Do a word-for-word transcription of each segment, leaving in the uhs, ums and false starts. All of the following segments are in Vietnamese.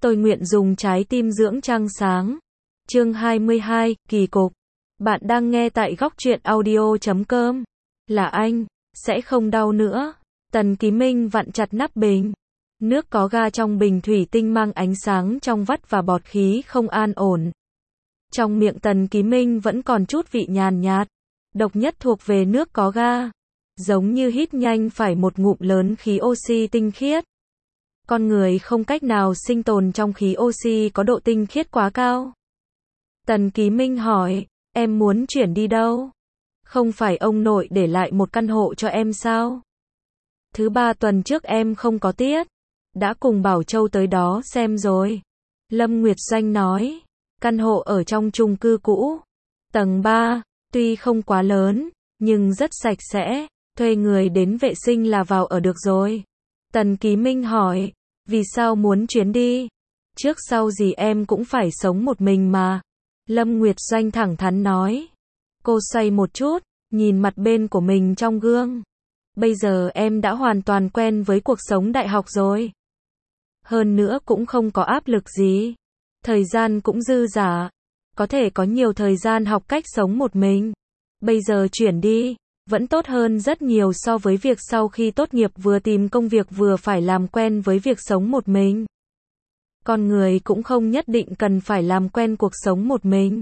Tôi nguyện dùng trái tim dưỡng trăng sáng. Chương hai mươi hai, kỳ cục. Bạn đang nghe tại góc truyện audio chấm com. Là anh, sẽ không đau nữa. Tần Ký Minh vặn chặt nắp bình. Nước có ga trong bình thủy tinh mang ánh sáng trong vắt và bọt khí không an ổn. Trong miệng Tần Ký Minh vẫn còn chút vị nhàn nhạt. Độc nhất thuộc về nước có ga. Giống như hít nhanh phải một ngụm lớn khí oxy tinh khiết. Con người không cách nào sinh tồn trong khí oxy có độ tinh khiết quá cao. Tần Ký Minh hỏi, em muốn chuyển đi đâu? Không phải ông nội để lại một căn hộ cho em sao? Thứ ba tuần trước em không có tiết. Đã cùng Bảo Châu tới đó xem rồi. Lâm Nguyệt Doanh nói, căn hộ ở trong chung cư cũ. Tầng ba, tuy không quá lớn, nhưng rất sạch sẽ, thuê người đến vệ sinh là vào ở được rồi. Tần Ký Minh hỏi, vì sao muốn chuyến đi? Trước sau gì em cũng phải sống một mình mà. Lâm Nguyệt Doanh thẳng thắn nói. Cô xoay một chút, nhìn mặt bên của mình trong gương. Bây giờ em đã hoàn toàn quen với cuộc sống đại học rồi. Hơn nữa cũng không có áp lực gì. Thời gian cũng dư dả. Có thể có nhiều thời gian học cách sống một mình. Bây giờ chuyển đi, vẫn tốt hơn rất nhiều so với việc sau khi tốt nghiệp vừa tìm công việc vừa phải làm quen với việc sống một mình. Con người cũng không nhất định cần phải làm quen cuộc sống một mình.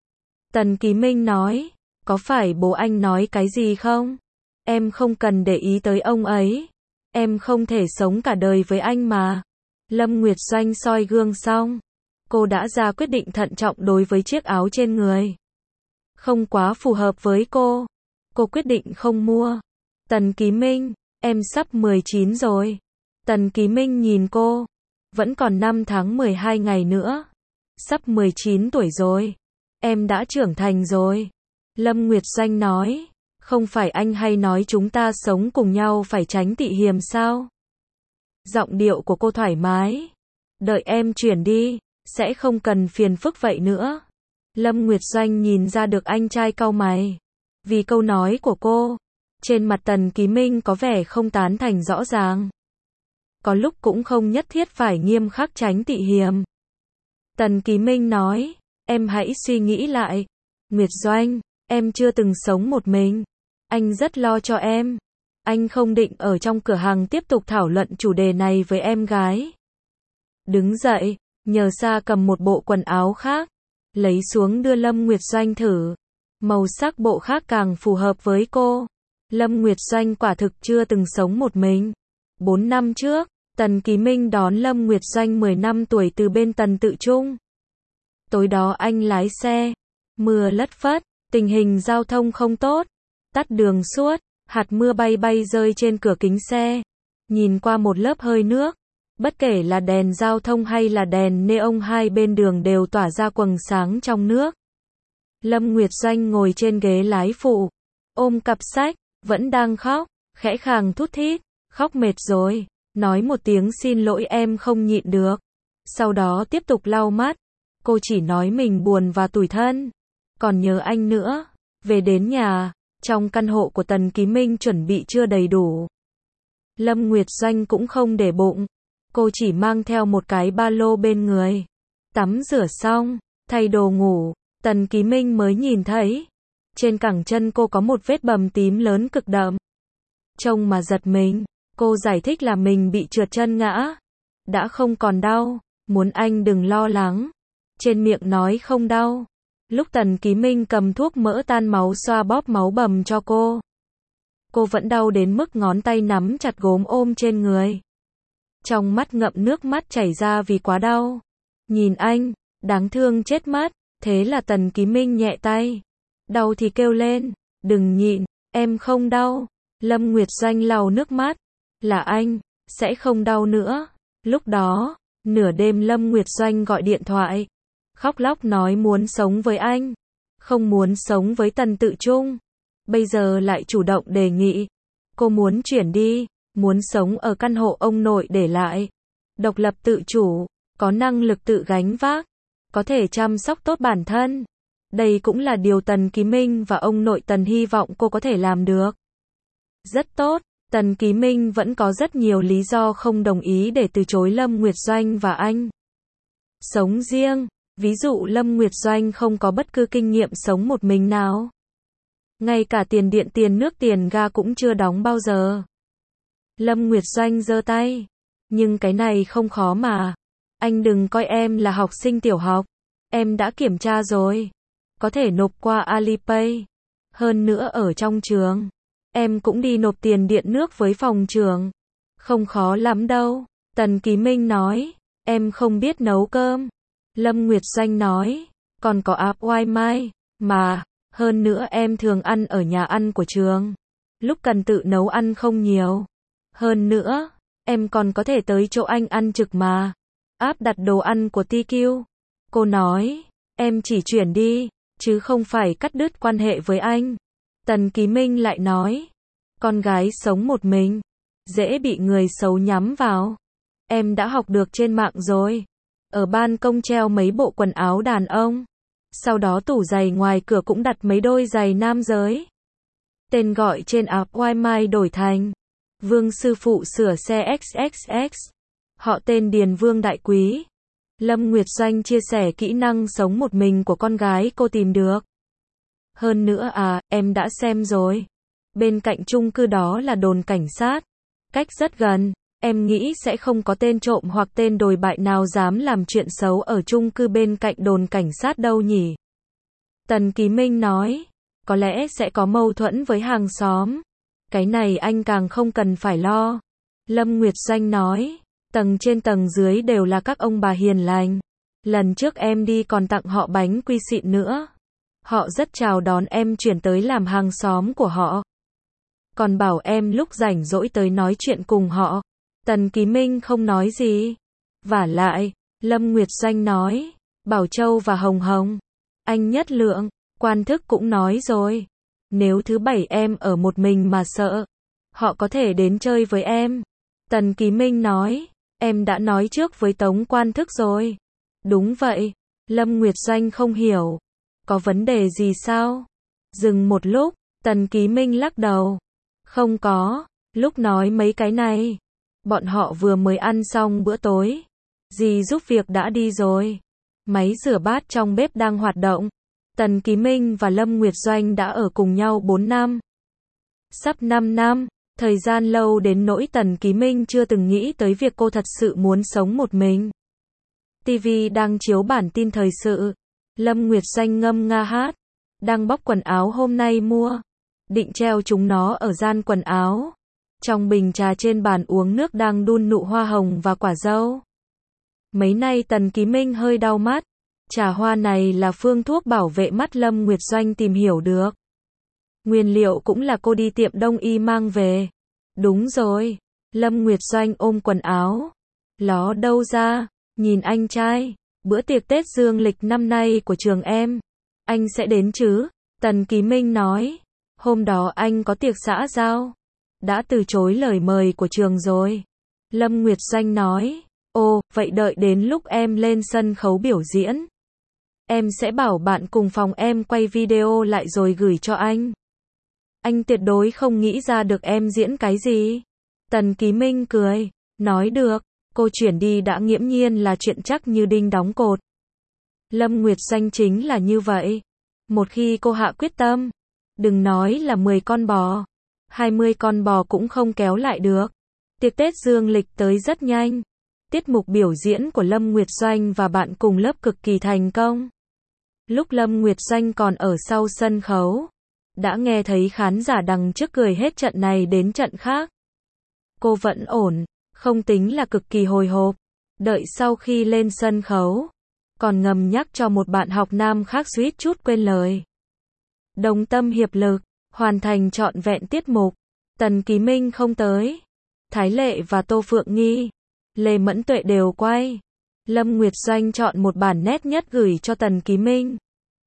Tần Ký Minh nói, có phải bố anh nói cái gì không? Em không cần để ý tới ông ấy. Em không thể sống cả đời với anh mà. Lâm Nguyệt Doanh soi gương xong. Cô đã ra quyết định thận trọng đối với chiếc áo trên người. Không quá phù hợp với cô. Cô quyết định không mua. Tần Ký Minh, em sắp mười chín rồi. Tần Ký Minh nhìn cô. Vẫn còn năm tháng mười hai ngày nữa. Sắp mười chín tuổi rồi. Em đã trưởng thành rồi. Lâm Nguyệt Doanh nói. Không phải anh hay nói chúng ta sống cùng nhau phải tránh tị hiềm sao? Giọng điệu của cô thoải mái. Đợi em chuyển đi, sẽ không cần phiền phức vậy nữa. Lâm Nguyệt Doanh nhìn ra được anh trai cau mày. Vì câu nói của cô, trên mặt Tần Ký Minh có vẻ không tán thành rõ ràng. Có lúc cũng không nhất thiết phải nghiêm khắc tránh tị hiềm. Tần Ký Minh nói, em hãy suy nghĩ lại. Nguyệt Doanh, em chưa từng sống một mình. Anh rất lo cho em. Anh không định ở trong cửa hàng tiếp tục thảo luận chủ đề này với em gái. Đứng dậy, nhờ Sa cầm một bộ quần áo khác. Lấy xuống đưa Lâm Nguyệt Doanh thử. Màu sắc bộ khác càng phù hợp với cô. Lâm Nguyệt Doanh quả thực chưa từng sống một mình. Bốn năm trước, Tần Ký Minh đón Lâm Nguyệt Doanh mười năm tuổi từ bên Tần Tự Trung. Tối đó anh lái xe. Mưa lất phất, tình hình giao thông không tốt. Tắt đường suốt, hạt mưa bay bay rơi trên cửa kính xe. Nhìn qua một lớp hơi nước. Bất kể là đèn giao thông hay là đèn neon hai bên đường đều tỏa ra quầng sáng trong nước. Lâm Nguyệt Doanh ngồi trên ghế lái phụ, ôm cặp sách, vẫn đang khóc, khẽ khàng thút thít, khóc mệt rồi, nói một tiếng xin lỗi em không nhịn được. Sau đó tiếp tục lau mắt, cô chỉ nói mình buồn và tủi thân, còn nhớ anh nữa. Về đến nhà, trong căn hộ của Tần Ký Minh chuẩn bị chưa đầy đủ. Lâm Nguyệt Doanh cũng không để bụng, cô chỉ mang theo một cái ba lô bên người. Tắm rửa xong, thay đồ ngủ. Tần Ký Minh mới nhìn thấy, trên cẳng chân cô có một vết bầm tím lớn cực đậm. Trông mà giật mình, cô giải thích là mình bị trượt chân ngã. Đã không còn đau, muốn anh đừng lo lắng. Trên miệng nói không đau. Lúc Tần Ký Minh cầm thuốc mỡ tan máu xoa bóp máu bầm cho cô. Cô vẫn đau đến mức ngón tay nắm chặt gốm ôm trên người. Trong mắt ngậm nước mắt chảy ra vì quá đau. Nhìn anh, đáng thương chết mất. Thế là Tần Ký Minh nhẹ tay. Đau thì kêu lên. Đừng nhịn, em không đau. Lâm Nguyệt Doanh lau nước mắt. Là anh, sẽ không đau nữa. Lúc đó, nửa đêm Lâm Nguyệt Doanh gọi điện thoại. Khóc lóc nói muốn sống với anh. Không muốn sống với Tần Tự Trung. Bây giờ lại chủ động đề nghị. Cô muốn chuyển đi. Muốn sống ở căn hộ ông nội để lại. Độc lập tự chủ. Có năng lực tự gánh vác. Có thể chăm sóc tốt bản thân. Đây cũng là điều Tần Ký Minh và ông nội Tần hy vọng cô có thể làm được. Rất tốt, Tần Ký Minh vẫn có rất nhiều lý do không đồng ý để từ chối Lâm Nguyệt Doanh và anh. sống riêng. Ví dụ Lâm Nguyệt Doanh không có bất cứ kinh nghiệm sống một mình nào. Ngay cả tiền điện tiền nước tiền ga cũng chưa đóng bao giờ. Lâm Nguyệt Doanh giơ tay. Nhưng cái này không khó mà. Anh đừng coi em là học sinh tiểu học. Em đã kiểm tra rồi. Có thể nộp qua Alipay. Hơn nữa ở trong trường. Em cũng đi nộp tiền điện nước với phòng trường. Không khó lắm đâu. Tần Ký Minh nói. Em không biết nấu cơm. Lâm Nguyệt Doanh nói. Còn có app Wi-Fi. Mà. Hơn nữa em thường ăn ở nhà ăn của trường. Lúc cần tự nấu ăn không nhiều. Hơn nữa. Em còn có thể tới chỗ anh ăn trực mà. App đặt đồ ăn của tê quy. Cô nói. Em chỉ chuyển đi. Chứ không phải cắt đứt quan hệ với anh. Tần Ký Minh lại nói. Con gái sống một mình. Dễ bị người xấu nhắm vào. Em đã học được trên mạng rồi. Ở ban công treo mấy bộ quần áo đàn ông. Sau đó tủ giày ngoài cửa cũng đặt mấy đôi giày nam giới. Tên gọi trên app Wi-Fi đổi thành Vương sư phụ sửa xe ích ích ích. Họ tên Điền Vương Đại Quý. Lâm Nguyệt Doanh chia sẻ kỹ năng sống một mình của con gái cô tìm được. Hơn nữa à, em đã xem rồi. Bên cạnh chung cư đó là đồn cảnh sát. Cách rất gần. Em nghĩ sẽ không có tên trộm hoặc tên đồi bại nào dám làm chuyện xấu ở chung cư bên cạnh đồn cảnh sát đâu nhỉ. Tần Ký Minh nói. Có lẽ sẽ có mâu thuẫn với hàng xóm. Cái này anh càng không cần phải lo. Lâm Nguyệt Doanh nói. Tầng trên tầng dưới đều là các ông bà hiền lành. Lần trước em đi còn tặng họ bánh quy xịn nữa. Họ rất chào đón em chuyển tới làm hàng xóm của họ. Còn bảo em lúc rảnh rỗi tới nói chuyện cùng họ. Tần Ký Minh không nói gì. Vả lại, Lâm Nguyệt Doanh nói. Bảo Châu và Hồng Hồng. Anh Nhất Lượng, Quan Thức cũng nói rồi. Nếu thứ bảy em ở một mình mà sợ. Họ có thể đến chơi với em. Tần Ký Minh nói. Em đã nói trước với Tống Quan Thức rồi. Đúng vậy. Lâm Nguyệt Doanh không hiểu. Có vấn đề gì sao? Dừng một lúc, Tần Ký Minh lắc đầu. Không có. Lúc nói mấy cái này. Bọn họ vừa mới ăn xong bữa tối. Dì giúp việc đã đi rồi. Máy rửa bát trong bếp đang hoạt động. Tần Ký Minh và Lâm Nguyệt Doanh đã ở cùng nhau bốn năm. Sắp năm năm. Thời gian lâu đến nỗi Tần Ký Minh chưa từng nghĩ tới việc cô thật sự muốn sống một mình. ti vi đang chiếu bản tin thời sự. Lâm Nguyệt Doanh ngâm nga hát. Đang bóc quần áo hôm nay mua. Định treo chúng nó ở gian quần áo. Trong bình trà trên bàn uống nước đang đun nụ hoa hồng và quả dâu. Mấy nay Tần Ký Minh hơi đau mắt. Trà hoa này là phương thuốc bảo vệ mắt Lâm Nguyệt Doanh tìm hiểu được. Nguyên liệu cũng là cô đi tiệm đông y mang về. Đúng rồi. Lâm Nguyệt Doanh ôm quần áo. Ló đâu ra? Nhìn anh trai. Bữa tiệc Tết dương lịch năm nay của trường em. Anh sẽ đến chứ? Tần Ký Minh nói. Hôm đó anh có tiệc xã giao. Đã từ chối lời mời của trường rồi. Lâm Nguyệt Doanh nói. Ồ, vậy đợi đến lúc em lên sân khấu biểu diễn. Em sẽ bảo bạn cùng phòng em quay video lại rồi gửi cho anh. Anh tuyệt đối không nghĩ ra được em diễn cái gì. Tần Ký Minh cười. Nói được. Cô chuyển đi đã nghiễm nhiên là chuyện chắc như đinh đóng cột. Lâm Nguyệt Doanh chính là như vậy. Một khi cô hạ quyết tâm. Đừng nói là mười con bò. hai mươi con bò cũng không kéo lại được. Tiệc Tết dương lịch tới rất nhanh. Tiết mục biểu diễn của Lâm Nguyệt Doanh và bạn cùng lớp cực kỳ thành công. Lúc Lâm Nguyệt Doanh còn ở sau sân khấu. Đã nghe thấy khán giả đằng trước cười hết trận này đến trận khác. Cô vẫn ổn. Không tính là cực kỳ hồi hộp. Đợi sau khi lên sân khấu. Còn ngầm nhắc cho một bạn học nam khác suýt chút quên lời. Đồng tâm hiệp lực. Hoàn thành trọn vẹn tiết mục. Tần Ký Minh không tới. Thái Lệ và Tô Phượng Nghi, Lê Mẫn Tuệ đều quay. Lâm Nguyệt Doanh chọn một bản nét nhất gửi cho Tần Ký Minh.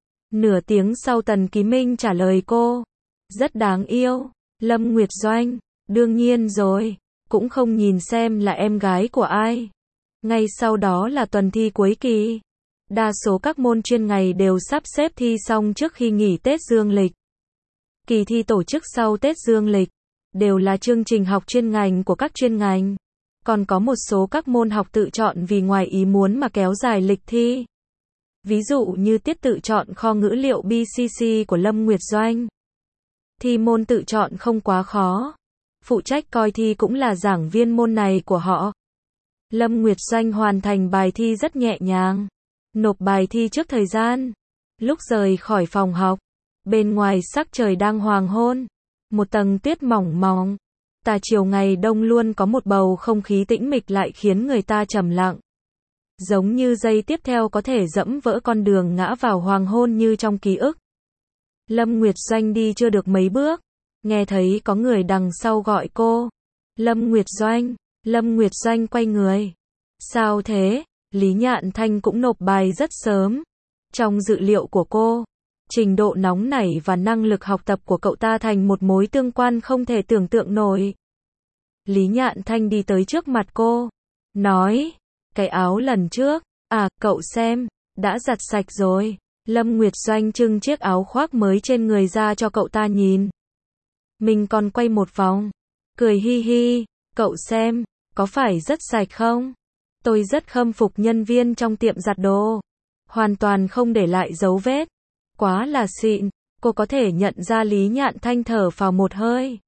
Nửa tiếng sau Tần Ký Minh trả lời cô. Rất đáng yêu. Lâm Nguyệt Doanh. Đương nhiên rồi. Cũng không nhìn xem là em gái của ai. Ngay sau đó là tuần thi cuối kỳ. Đa số các môn chuyên ngành đều sắp xếp thi xong trước khi nghỉ Tết dương lịch. Kỳ thi tổ chức sau Tết dương lịch. Đều là chương trình học chuyên ngành của các chuyên ngành. Còn có một số các môn học tự chọn vì ngoài ý muốn mà kéo dài lịch thi. Ví dụ như tiết tự chọn kho ngữ liệu bê xê xê của Lâm Nguyệt Doanh. Thi môn tự chọn không quá khó. Phụ trách coi thi cũng là giảng viên môn này của họ. Lâm Nguyệt Doanh hoàn thành bài thi rất nhẹ nhàng. Nộp bài thi trước thời gian. Lúc rời khỏi phòng học, bên ngoài sắc trời đang hoàng hôn. Một tầng tuyết mỏng mỏng. Tà chiều ngày đông luôn có một bầu không khí tĩnh mịch lại khiến người ta trầm lặng. Giống như giây tiếp theo có thể dẫm vỡ con đường ngã vào hoàng hôn như trong ký ức. Lâm Nguyệt Doanh đi chưa được mấy bước, nghe thấy có người đằng sau gọi cô. Lâm Nguyệt Doanh, Lâm Nguyệt Doanh quay người. Sao thế? Lý Nhạn Thanh cũng nộp bài rất sớm. Trong dự liệu của cô, trình độ nóng nảy và năng lực học tập của cậu ta thành một mối tương quan không thể tưởng tượng nổi. Lý Nhạn Thanh đi tới trước mặt cô, nói, cái áo lần trước, à, cậu xem, đã giặt sạch rồi. Lâm Nguyệt Doanh trưng chiếc áo khoác mới trên người ra cho cậu ta nhìn. Mình còn quay một vòng, cười hi hi, cậu xem, có phải rất sạch không? Tôi rất khâm phục nhân viên trong tiệm giặt đồ. Hoàn toàn không để lại dấu vết. Quá là xịn, cô có thể nhận ra Lý Nhạn Thanh thở phào một hơi.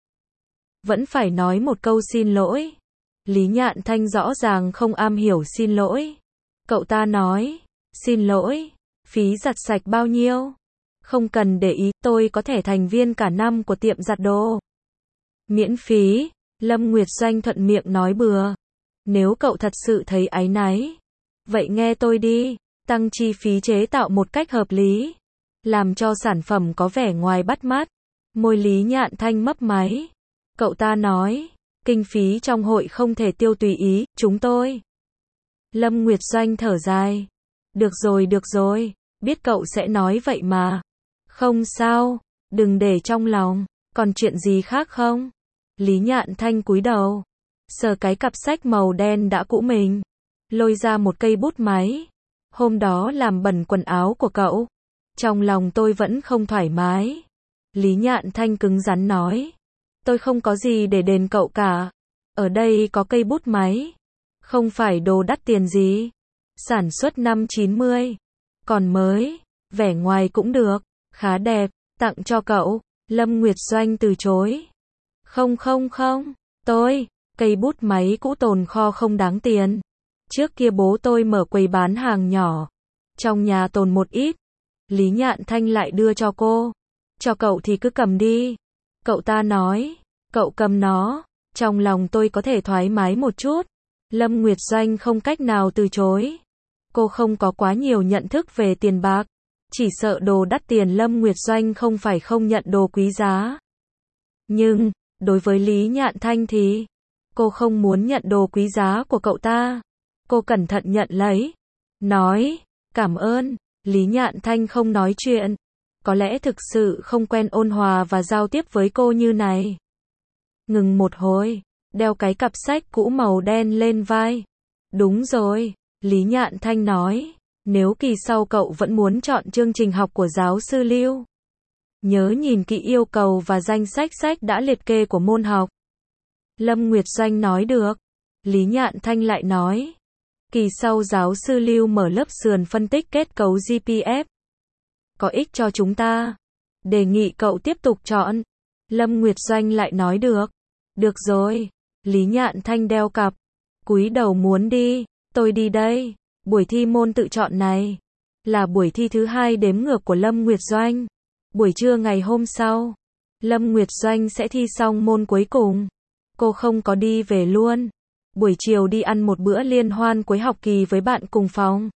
Vẫn phải nói một câu xin lỗi. Lý Nhạn Thanh rõ ràng không am hiểu xin lỗi. Cậu ta nói, xin lỗi, phí giặt sạch bao nhiêu? Không cần để ý, tôi có thể thành viên cả năm của tiệm giặt đồ. Miễn phí, Lâm Nguyệt Doanh thuận miệng nói bừa. Nếu cậu thật sự thấy áy náy, vậy nghe tôi đi, tăng chi phí chế tạo một cách hợp lý, làm cho sản phẩm có vẻ ngoài bắt mắt. Môi Lý Nhạn Thanh mấp máy. Cậu ta nói, kinh phí trong hội không thể tiêu tùy ý, chúng tôi. Lâm Nguyệt Doanh thở dài. Được rồi được rồi, biết cậu sẽ nói vậy mà. Không sao, đừng để trong lòng, còn chuyện gì khác không? Lý Nhạn Thanh cúi đầu, sờ cái cặp sách màu đen đã cũ mình, lôi ra một cây bút máy. Hôm đó làm bẩn quần áo của cậu. Trong lòng tôi vẫn không thoải mái. Lý Nhạn Thanh cứng rắn nói. Tôi không có gì để đền cậu cả. Ở đây có cây bút máy. Không phải đồ đắt tiền gì. Sản xuất năm chín mươi. Còn mới. Vẻ ngoài cũng được. Khá đẹp. Tặng cho cậu. Lâm Nguyệt Doanh từ chối. Không không không. Tôi. Cây bút máy cũ tồn kho không đáng tiền. Trước kia bố tôi mở quầy bán hàng nhỏ. Trong nhà tồn một ít. Lý Nhạn Thanh lại đưa cho cô. Cho cậu thì cứ cầm đi. Cậu ta nói. Cậu cầm nó. Trong lòng tôi có thể thoải mái một chút. Lâm Nguyệt Doanh không cách nào từ chối. Cô không có quá nhiều nhận thức về tiền bạc. Chỉ sợ đồ đắt tiền Lâm Nguyệt Doanh không phải không nhận đồ quý giá. Nhưng, đối với Lý Nhạn Thanh thì, cô không muốn nhận đồ quý giá của cậu ta. Cô cẩn thận nhận lấy. Nói, cảm ơn. Lý Nhạn Thanh không nói chuyện. Có lẽ thực sự không quen ôn hòa và giao tiếp với cô như này. Ngừng một hồi, đeo cái cặp sách cũ màu đen lên vai. Đúng rồi, Lý Nhạn Thanh nói. Nếu kỳ sau cậu vẫn muốn chọn chương trình học của giáo sư Lưu, nhớ nhìn kỹ yêu cầu và danh sách sách đã liệt kê của môn học. Lâm Nguyệt Doanh nói được. Lý Nhạn Thanh lại nói. Kỳ sau giáo sư Lưu mở lớp sườn phân tích kết cấu giê pê ép. Có ích cho chúng ta. Đề nghị cậu tiếp tục chọn. Lâm Nguyệt Doanh lại nói được. Được rồi. Lý Nhạn Thanh đeo cặp. Cúi đầu muốn đi. Tôi đi đây. Buổi thi môn tự chọn này là buổi thi thứ hai đếm ngược của Lâm Nguyệt Doanh. Buổi trưa ngày hôm sau, Lâm Nguyệt Doanh sẽ thi xong môn cuối cùng. Cô không có đi về luôn. Buổi chiều đi ăn một bữa liên hoan cuối học kỳ với bạn cùng phòng.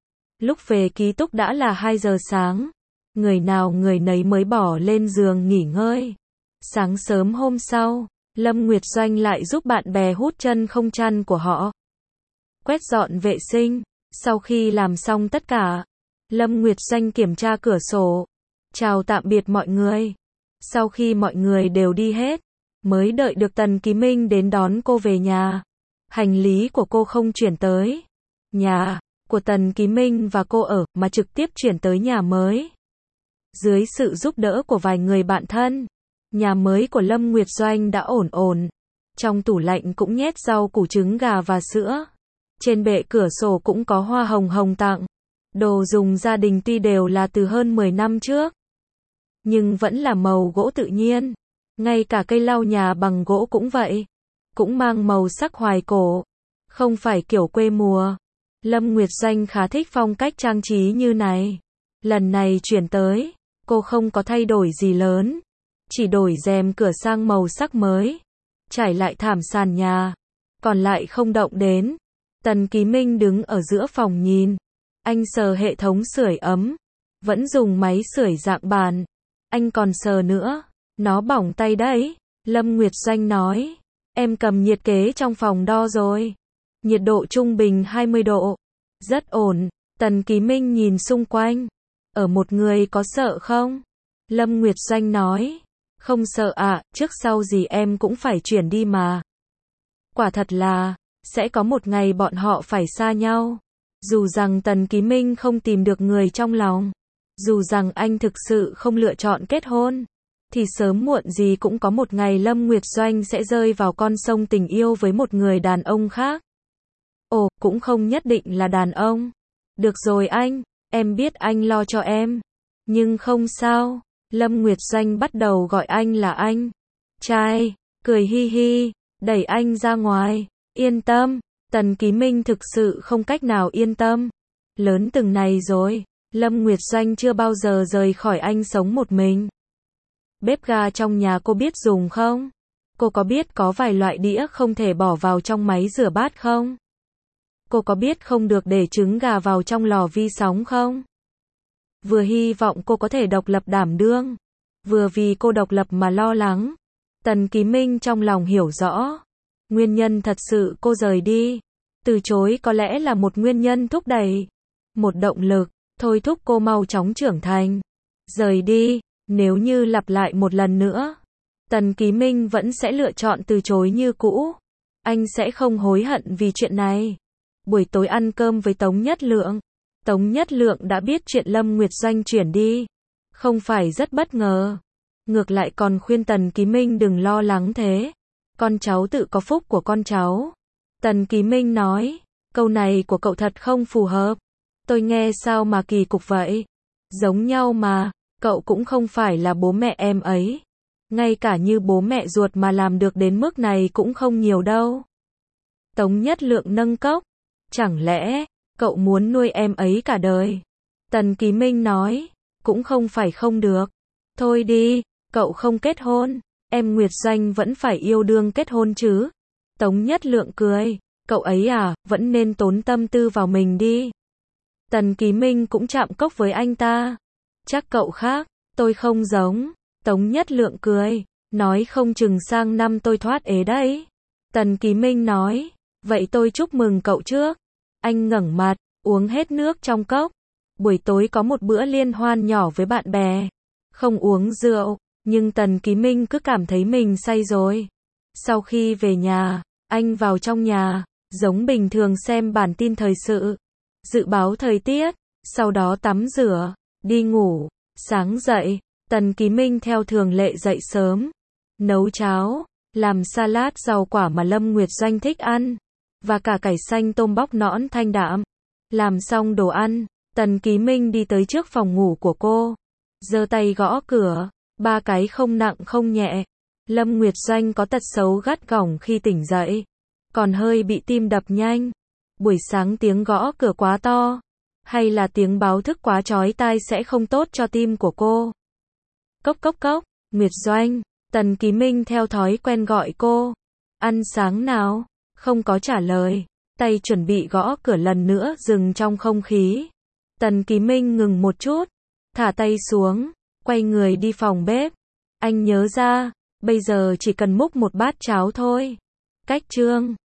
Lúc về ký túc đã là hai giờ sáng. Người nào người nấy mới bỏ lên giường nghỉ ngơi. Sáng sớm hôm sau, Lâm Nguyệt Doanh lại giúp bạn bè hút chân không chăn của họ. Quét dọn vệ sinh. Sau khi làm xong tất cả, Lâm Nguyệt Doanh kiểm tra cửa sổ. Chào tạm biệt mọi người. Sau khi mọi người đều đi hết, mới đợi được Tần Ký Minh đến đón cô về nhà. Hành lý của cô không chuyển tới nhà của Tần Ký Minh và cô ở, mà trực tiếp chuyển tới nhà mới. Dưới sự giúp đỡ của vài người bạn thân, nhà mới của Lâm Nguyệt Doanh đã ổn ổn. Trong tủ lạnh cũng nhét rau củ trứng gà và sữa. Trên bệ cửa sổ cũng có hoa hồng hồng tặng. Đồ dùng gia đình tuy đều là từ hơn mười năm trước, nhưng vẫn là màu gỗ tự nhiên. Ngay cả cây lau nhà bằng gỗ cũng vậy. Cũng mang màu sắc hoài cổ. Không phải kiểu quê mùa. Lâm Nguyệt Doanh khá thích phong cách trang trí như này. Lần này chuyển tới, cô không có thay đổi gì lớn. Chỉ đổi rèm cửa sang màu sắc mới. Trải lại thảm sàn nhà. Còn lại không động đến. Tần Ký Minh đứng ở giữa phòng nhìn. Anh sờ hệ thống sưởi ấm. Vẫn dùng máy sưởi dạng bàn. Anh còn sờ nữa. Nó bỏng tay đấy. Lâm Nguyệt Doanh nói. Em cầm nhiệt kế trong phòng đo rồi. Nhiệt độ trung bình hai mươi độ. Rất ổn. Tần Ký Minh nhìn xung quanh. Ở một người có sợ không? Lâm Nguyệt Doanh nói. Không sợ ạ, à, trước sau gì em cũng phải chuyển đi mà. Quả thật là, sẽ có một ngày bọn họ phải xa nhau. Dù rằng Tần Ký Minh không tìm được người trong lòng. Dù rằng anh thực sự không lựa chọn kết hôn. Thì sớm muộn gì cũng có một ngày Lâm Nguyệt Doanh sẽ rơi vào con sông tình yêu với một người đàn ông khác. Ồ, cũng không nhất định là đàn ông. Được rồi anh, em biết anh lo cho em. Nhưng không sao. Lâm Nguyệt Doanh bắt đầu gọi anh là anh. Trai, cười hi hi, đẩy anh ra ngoài. Yên tâm, Tần Ký Minh thực sự không cách nào yên tâm. Lớn từng này rồi, Lâm Nguyệt Doanh chưa bao giờ rời khỏi anh sống một mình. Bếp ga trong nhà cô biết dùng không? Cô có biết có vài loại đĩa không thể bỏ vào trong máy rửa bát không? Cô có biết không được để trứng gà vào trong lò vi sóng không? Vừa hy vọng cô có thể độc lập đảm đương, vừa vì cô độc lập mà lo lắng. Tần Ký Minh trong lòng hiểu rõ. Nguyên nhân thật sự cô rời đi. Từ chối có lẽ là một nguyên nhân thúc đẩy. Một động lực, thôi thúc cô mau chóng trưởng thành. Rời đi, nếu như lặp lại một lần nữa, Tần Ký Minh vẫn sẽ lựa chọn từ chối như cũ. Anh sẽ không hối hận vì chuyện này. Buổi tối ăn cơm với Tống Nhất Lượng. Tống Nhất Lượng đã biết chuyện Lâm Nguyệt Doanh chuyển đi. Không phải rất bất ngờ. Ngược lại còn khuyên Tần Ký Minh đừng lo lắng thế. Con cháu tự có phúc của con cháu. Tần Ký Minh nói. Câu này của cậu thật không phù hợp. Tôi nghe sao mà kỳ cục vậy. Giống nhau mà. Cậu cũng không phải là bố mẹ em ấy. Ngay cả như bố mẹ ruột mà làm được đến mức này cũng không nhiều đâu. Tống Nhất Lượng nâng cốc. Chẳng lẽ cậu muốn nuôi em ấy cả đời? Tần Ký Minh nói. Cũng không phải không được. Thôi đi, cậu không kết hôn. Em Nguyệt Doanh vẫn phải yêu đương kết hôn chứ. Tống Nhất Lượng cười. Cậu ấy à, vẫn nên tốn tâm tư vào mình đi. Tần Ký Minh cũng chạm cốc với anh ta. Chắc cậu khác, tôi không giống. Tống Nhất Lượng cười. Nói không chừng sang năm tôi thoát ế đấy. Tần Ký Minh nói. Vậy tôi chúc mừng cậu trước. Anh ngẩng mặt, uống hết nước trong cốc. Buổi tối có một bữa liên hoan nhỏ với bạn bè. Không uống rượu, nhưng Tần Ký Minh cứ cảm thấy mình say rồi. Sau khi về nhà, anh vào trong nhà, giống bình thường xem bản tin thời sự, dự báo thời tiết, sau đó tắm rửa, đi ngủ. Sáng dậy, Tần Ký Minh theo thường lệ dậy sớm, nấu cháo, làm salad rau quả mà Lâm Nguyệt Doanh thích ăn, và cả cải xanh tôm bóc nõn thanh đạm. Làm xong đồ ăn, Tần Ký Minh đi tới trước phòng ngủ của cô, giơ tay gõ cửa, ba cái không nặng không nhẹ. Lâm Nguyệt Doanh có tật xấu gắt gỏng khi tỉnh dậy, còn hơi bị tim đập nhanh. Buổi sáng tiếng gõ cửa quá to, hay là tiếng báo thức quá chói tai sẽ không tốt cho tim của cô. Cốc cốc cốc, Nguyệt Doanh, Tần Ký Minh theo thói quen gọi cô. Ăn sáng nào? Không có trả lời. Tay chuẩn bị gõ cửa lần nữa dừng trong không khí. Tần Ký Minh ngừng một chút, thả tay xuống, quay người đi phòng bếp. Anh nhớ ra, bây giờ chỉ cần múc một bát cháo thôi. Cách chương